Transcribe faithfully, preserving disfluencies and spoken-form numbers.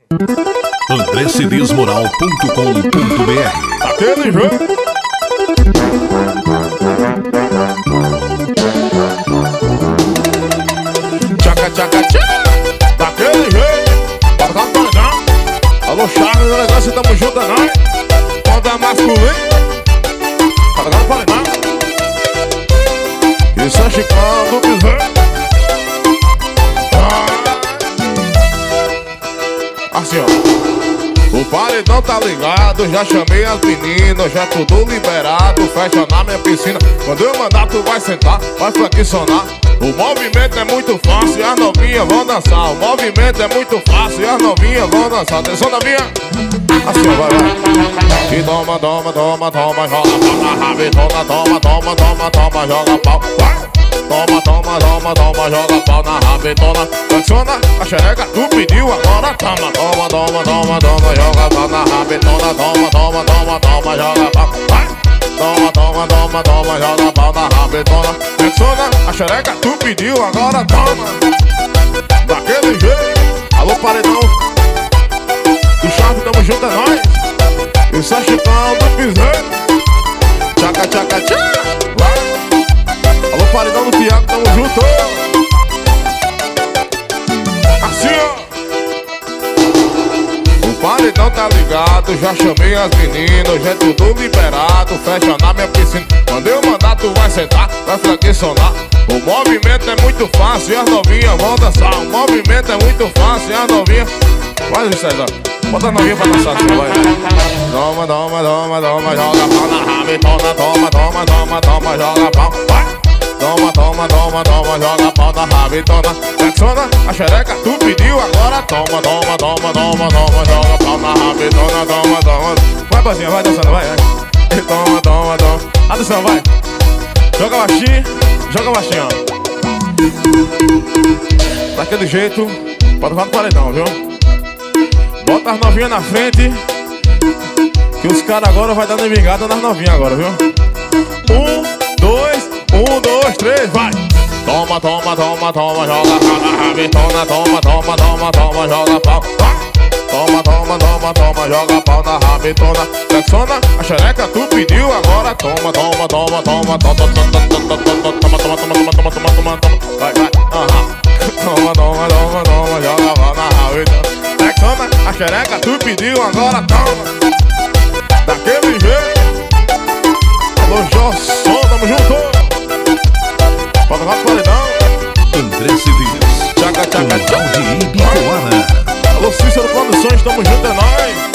andré cedês moral ponto com ponto br. Aquele jeito. Tchaca, tchaca, tchaca. Daquele jeito. Bota cá no paredão. Alô, Charles, elegância, tamo junto, é nóis. Conta masculino. Bota cá no paredão. Isso é Chicão do Piseiro. Assim, ó. O paredão tá ligado, já chamei as meninas, já tudo liberado, fecha na minha piscina. Quando eu mandar tu vai sentar, vai flexionar. O movimento é muito fácil e as novinhas vão dançar. O movimento é muito fácil e as novinhas vão dançar. Atenção, novinha. Assim, ó, vai, vai. E toma, toma, toma, toma, joga pau na rabetona. Toma, toma, toma, toma, joga pau. Vai. Toma, toma, toma, toma, joga pau na rabetona. Flexiona a xereca, tu pediu, agora toma. Toma, toma, toma, toma, joga pau na rabetona. Toma, toma, toma, toma, joga pau. Vai. Toma, toma, toma, toma, joga pau na rabetona. Flexiona a xereca, tu pediu, agora toma. Daquele jeito. Alô, paredão do Charme, tamo junto, é nóis. Isso é Chicão do Piseiro. Tchaca, tchaca, tchaca. Alô, paredão do Thiago, tamo junto. Assim, ó. O paredão tá ligado, já chamei as meninas, já é tudo liberado, fecha na minha piscina. Quando eu mandar tu vai sentar, vai flexionar. O movimento é muito fácil e as novinhas vão dançar. O movimento é muito fácil e as novinhas... Vai, César, bota a novinha pra dançar, assim, vai. Toma, toma, toma, toma, joga pau na rabetona. Toma, toma, toma, toma, joga pau. Vai. Toma, toma, toma, toma, joga pau na rabetona. Flexiona a xereca, tu pediu, agora toma, toma, toma, toma, toma, joga pau na rabetona. Toma, toma. Vai, bozinha, vai dançando, vai, vai. Toma, toma, toma. Atenção, vai. Joga baixinho, joga baixinho, ó. Daquele jeito, pode levar no paredão, viu? Bota as novinhas na frente, que os caras agora vai dando envingada nas novinhas agora, viu? Um, dois, um, dois, três, vai! Toma, toma, toma, toma, joga pau na rabetona. Toma, toma, toma, toma, joga pau. Toma, toma, toma, toma, joga pau na rabetona. Flexiona a xereca, tu pediu, agora toma, toma, toma, toma, toma, toma, toma, toma, toma, toma, toma, toma, toma, toma, vai, vai, aham. Toma, toma, toma, toma, joga pau na rabetona. Flexiona a xereca, tu pediu, agora toma. Daquele jeito. Alô, Josson, tamo junto. Bota lá no paredão. André Cedês, Tchaca, tchaca, tchaca. de Ibicoara. Alô, Cícero Produções, tamo junto, é nóis.